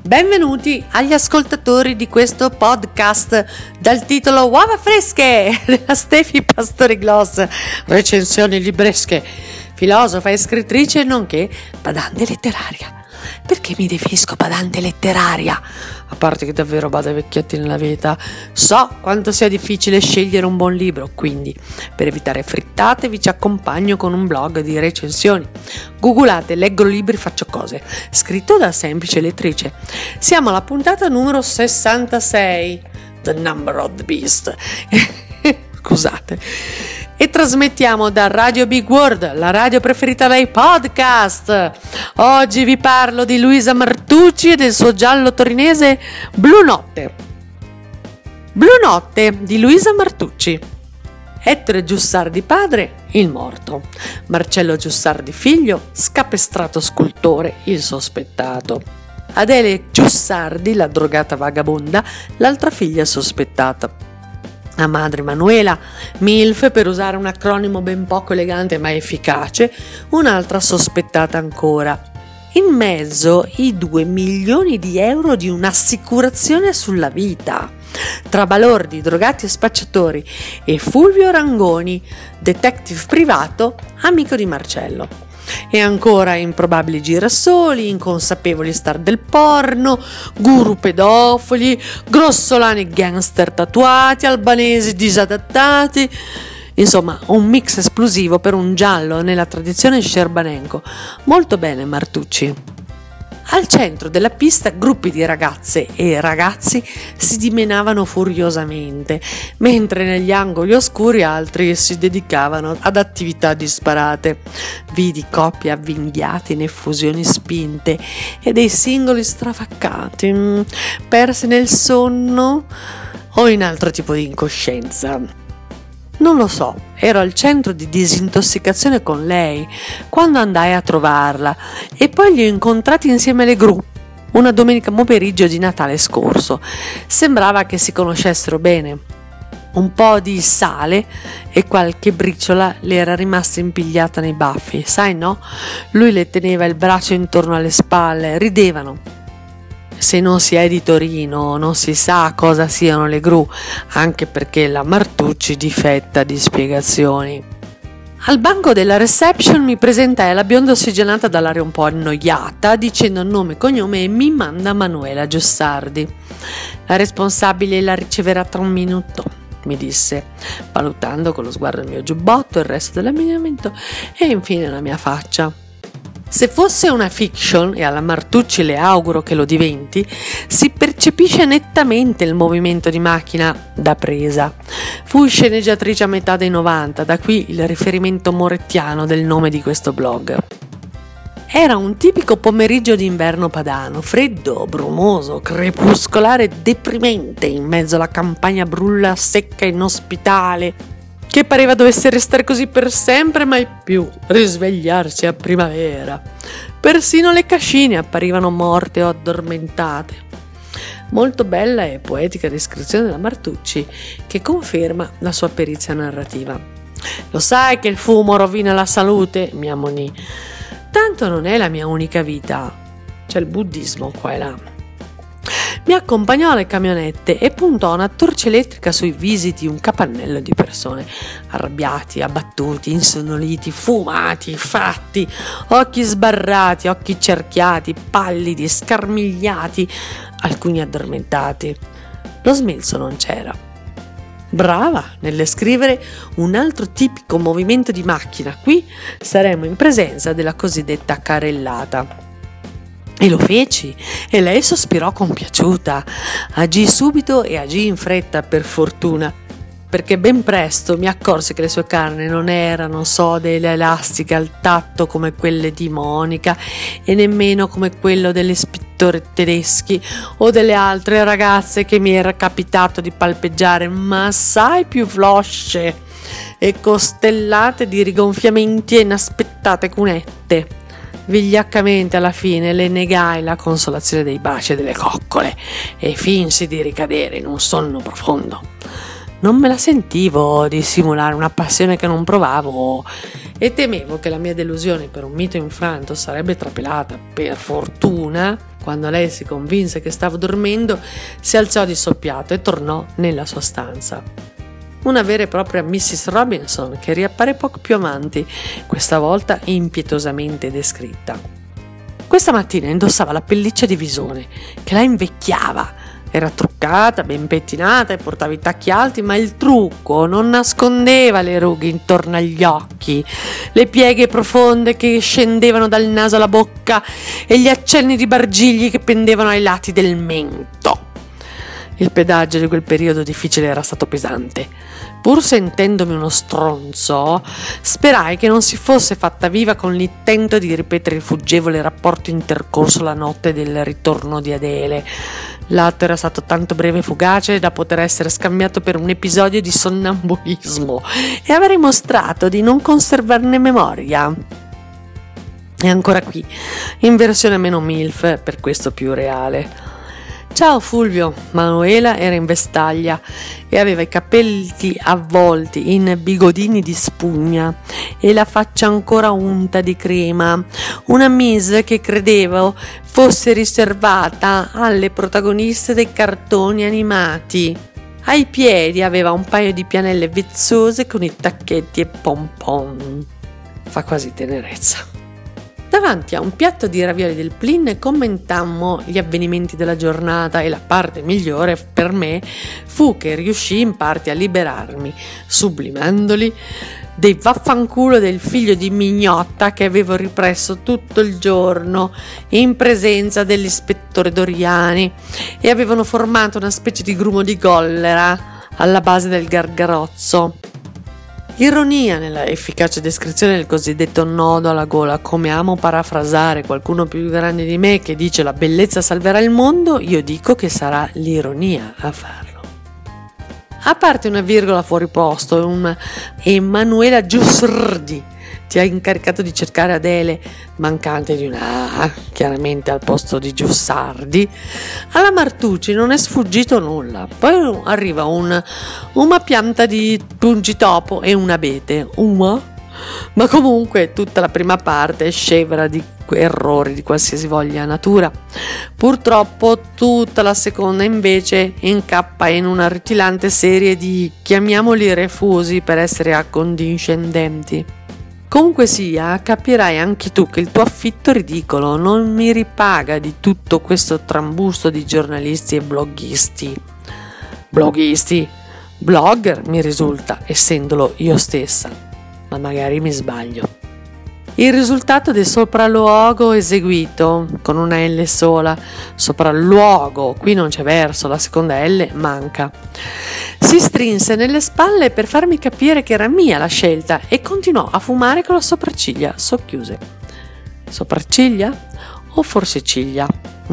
Benvenuti agli ascoltatori di questo podcast dal titolo Uova fresche della Stefi Pastori Gloss, recensioni libresche, filosofa e scrittrice nonché badante letteraria. Perché mi definisco badante letteraria? A parte che davvero bado ai vecchietti nella vita, so quanto sia difficile scegliere un buon libro, quindi per evitare frittate vi ci accompagno con un blog di recensioni. Googolate leggo libri faccio cose, scritto da semplice lettrice. Siamo alla puntata numero 66, The Number of the Beast. Scusate. E trasmettiamo da Radio Big World, la radio preferita dai podcast. Oggi vi parlo di Luisa Martucci e del suo giallo torinese Blu Notte. Blu Notte di Luisa Martucci. Ettore Giussardi padre, il morto. Marcello Giussardi figlio, scapestrato scultore, il sospettato. Adele Giussardi, la drogata vagabonda, l'altra figlia sospettata. La madre Manuela, MILF per usare un acronimo ben poco elegante ma efficace, un'altra sospettata ancora. In mezzo i 2 milioni di euro di un'assicurazione sulla vita. Tra balordi, drogati e spacciatori e Fulvio Rangoni, detective privato, amico di Marcello. E ancora improbabili girasoli, inconsapevoli star del porno, guru pedofili, grossolani gangster tatuati, albanesi disadattati. Insomma, un mix esplosivo per un giallo nella tradizione scerbanenco. Molto bene Martucci. Al centro della pista gruppi di ragazze e ragazzi si dimenavano furiosamente, mentre negli angoli oscuri altri si dedicavano ad attività disparate. Vidi coppie avvinghiate in effusioni spinte e dei singoli stravaccati, persi nel sonno o in altro tipo di incoscienza. Non lo so, ero al centro di disintossicazione con lei quando andai a trovarla e poi li ho incontrati insieme alle gru una domenica pomeriggio di Natale scorso. Sembrava che si conoscessero bene. Un po' di sale e qualche briciola le era rimasta impigliata nei baffi, sai no? Lui le teneva il braccio intorno alle spalle, ridevano. Se non si è di Torino non si sa cosa siano le gru, anche perché la Martucci difetta di spiegazioni. Al banco della reception mi presentai alla bionda ossigenata dall'aria un po' annoiata, dicendo nome e cognome e mi manda Manuela Giussardi. La responsabile la riceverà tra un minuto, mi disse, valutando con lo sguardo il mio giubbotto, il resto dell'abbigliamento e infine la mia faccia. Se fosse una fiction, e alla Martucci le auguro che lo diventi, si percepisce nettamente il movimento di macchina da presa. Fu sceneggiatrice a metà dei 90, da qui il riferimento morettiano del nome di questo blog. Era un tipico pomeriggio d'inverno padano, freddo, brumoso, crepuscolare e deprimente in mezzo alla campagna brulla, secca e inospitale, che pareva dovesse restare così per sempre, mai più risvegliarsi a primavera. Persino le cascine apparivano morte o addormentate. Molto bella e poetica descrizione della Martucci, che conferma la sua perizia narrativa. Lo sai che il fumo rovina la salute, mi ammonì. Tanto non è la mia unica vita, c'è il buddismo qua e là. Mi accompagnò alle camionette e puntò una torcia elettrica sui visi di un capannello di persone, arrabbiati, abbattuti, insonnoliti, fumati, fatti, occhi sbarrati, occhi cerchiati, pallidi, scarmigliati, alcuni addormentati. Lo smilzo non c'era. Brava nel descrivere un altro tipico movimento di macchina. Qui saremmo in presenza della cosiddetta carrellata. E lo feci, e lei sospirò compiaciuta. Agì subito e agì in fretta, per fortuna, perché ben presto mi accorsi che le sue carni non erano sode ed elastiche al tatto come quelle di Monica e nemmeno come quello delle pittori tedeschi o delle altre ragazze che mi era capitato di palpeggiare, ma assai più flosce e costellate di rigonfiamenti e inaspettate cunette. Vigliaccamente alla fine le negai la consolazione dei baci e delle coccole e finsi di ricadere in un sonno profondo. Non me la sentivo di simulare una passione che non provavo e temevo che la mia delusione per un mito infranto sarebbe trapelata, per fortuna, Quando lei si convinse che stavo dormendo, si alzò di soppiato e tornò nella sua stanza. Una vera e propria Mrs. Robinson che riappare poco più avanti, questa volta impietosamente descritta. Questa mattina indossava la pelliccia di visone, che la invecchiava. Era truccata, ben pettinata e portava i tacchi alti, ma il trucco non nascondeva le rughe intorno agli occhi, le pieghe profonde che scendevano dal naso alla bocca e gli accenni di bargigli che pendevano ai lati del mento. Il pedaggio di quel periodo difficile era stato pesante. Pur sentendomi uno stronzo, sperai che non si fosse fatta viva con l'intento di ripetere il fuggevole rapporto intercorso la notte del ritorno di Adele. L'atto era stato tanto breve e fugace da poter essere scambiato per un episodio di sonnambulismo e avrei mostrato di non conservarne memoria. E ancora qui, in versione meno MILF, per questo più reale. Ciao Fulvio, Manuela era in vestaglia e aveva i capelli avvolti in bigodini di spugna e la faccia ancora unta di crema, una mise che credevo fosse riservata alle protagoniste dei cartoni animati. Ai piedi aveva un paio di pianelle vezzose con i tacchetti e pompon. Fa quasi tenerezza. Davanti a un piatto di ravioli del Plin commentammo gli avvenimenti della giornata e la parte migliore per me fu che riuscii in parte a liberarmi, sublimandoli, dei vaffanculo del figlio di mignotta che avevo ripresso tutto il giorno in presenza dell'ispettore Doriani e avevano formato una specie di grumo di collera alla base del gargarozzo. Ironia nella efficace descrizione del cosiddetto nodo alla gola. Come amo parafrasare qualcuno più grande di me che dice la bellezza salverà il mondo, io dico che sarà l'ironia a farlo. A parte una virgola fuori posto e un Emanuela Giussrdi ti ha incaricato di cercare Adele, mancante di una A, chiaramente al posto di Giussardi, alla Martucci non è sfuggito nulla. Poi arriva una pianta di pungitopo e un abete, ma comunque tutta la prima parte è scevra di errori di qualsiasi voglia natura. Purtroppo tutta la seconda invece incappa in una rutilante serie di, chiamiamoli refusi per essere accondiscendenti. Comunque sia, capirai anche tu che il tuo affitto ridicolo non mi ripaga di tutto questo trambusto di giornalisti e bloghisti. Blogger mi risulta, essendolo io stessa, ma magari mi sbaglio. Il risultato del sopralluogo eseguito con una L sola, sopralluogo, qui non c'è verso, la seconda L manca. Si strinse nelle spalle per farmi capire che era mia la scelta e continuò a fumare con le sopracciglia socchiuse. Sopracciglia? O forse ciglia?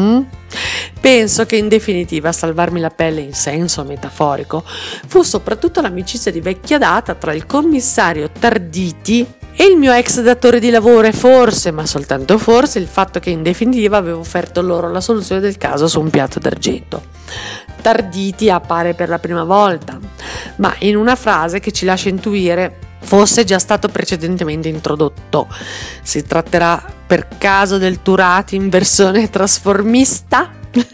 Penso che in definitiva a salvarmi la pelle in senso metaforico fu soprattutto l'amicizia di vecchia data tra il commissario Tarditi e il mio ex datore di lavoro e forse, ma soltanto forse, il fatto che in definitiva avevo offerto loro la soluzione del caso su un piatto d'argento. Tarditi appare per la prima volta, ma in una frase che ci lascia intuire fosse già stato precedentemente introdotto. Si tratterà per caso del Turati in versione trasformista?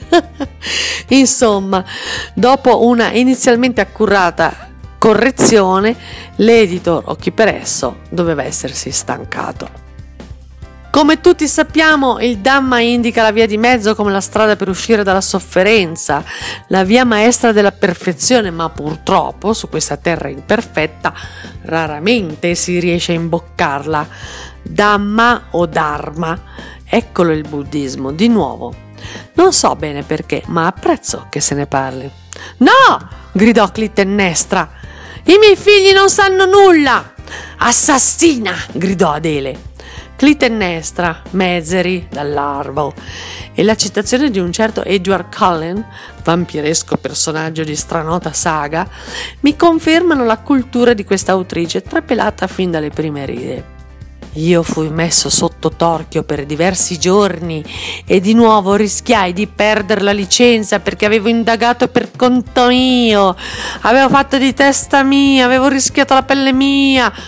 Insomma, dopo una inizialmente accurata correzione, l'editor o chi per esso doveva essersi stancato. Come tutti sappiamo, il Dhamma indica la via di mezzo come la strada per uscire dalla sofferenza, la via maestra della perfezione, ma purtroppo su questa terra imperfetta raramente si riesce a imboccarla. Dhamma o Dharma, eccolo il buddismo di nuovo. Non so bene perché, ma apprezzo che se ne parli. No! Gridò Clitennestra. I miei figli non sanno nulla! Assassina! Gridò Adele. Clitennestra, Mezeri, dall'Arvo, e la citazione di un certo Edward Cullen, vampiresco personaggio di stranota saga, mi confermano la cultura di questa autrice trapelata fin dalle prime righe. Io fui messo sotto torchio per diversi giorni e di nuovo rischiai di perdere la licenza perché avevo indagato per conto mio, avevo fatto di testa mia, avevo rischiato la pelle mia.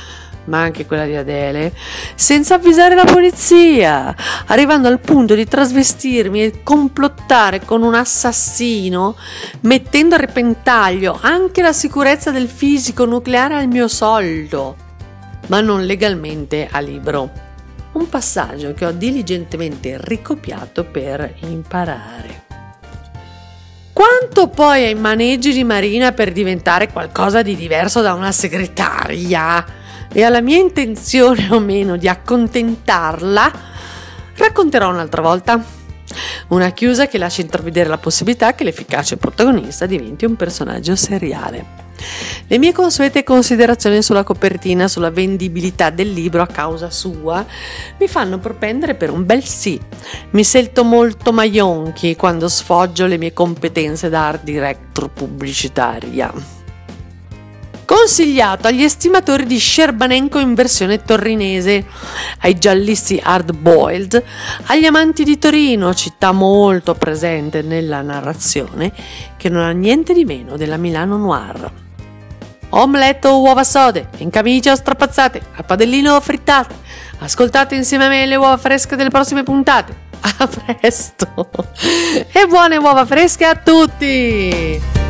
ma anche quella di Adele, senza avvisare la polizia, arrivando al punto di trasvestirmi e complottare con un assassino, mettendo a repentaglio anche la sicurezza del fisico nucleare al mio soldo, ma non legalmente a libro. Un passaggio che ho diligentemente ricopiato per imparare. Quanto poi ai maneggi di Marina per diventare qualcosa di diverso da una segretaria e alla mia intenzione o meno di accontentarla, racconterò un'altra volta. Una chiusa che lascia intravedere la possibilità che l'efficace protagonista diventi un personaggio seriale. Le mie consuete considerazioni sulla copertina, sulla vendibilità del libro a causa sua, mi fanno propendere per un bel sì. Mi sento molto Maionchi quando sfoggio le mie competenze da art director pubblicitaria. Consigliato agli estimatori di Scerbanenko in versione torinese, ai giallisti hard-boiled, agli amanti di Torino, città molto presente nella narrazione, che non ha niente di meno della Milano Noir. Omelette o uova sode, in camicia o strapazzate, a padellino o frittate. Ascoltate insieme a me le uova fresche delle prossime puntate. A presto! E buone uova fresche a tutti!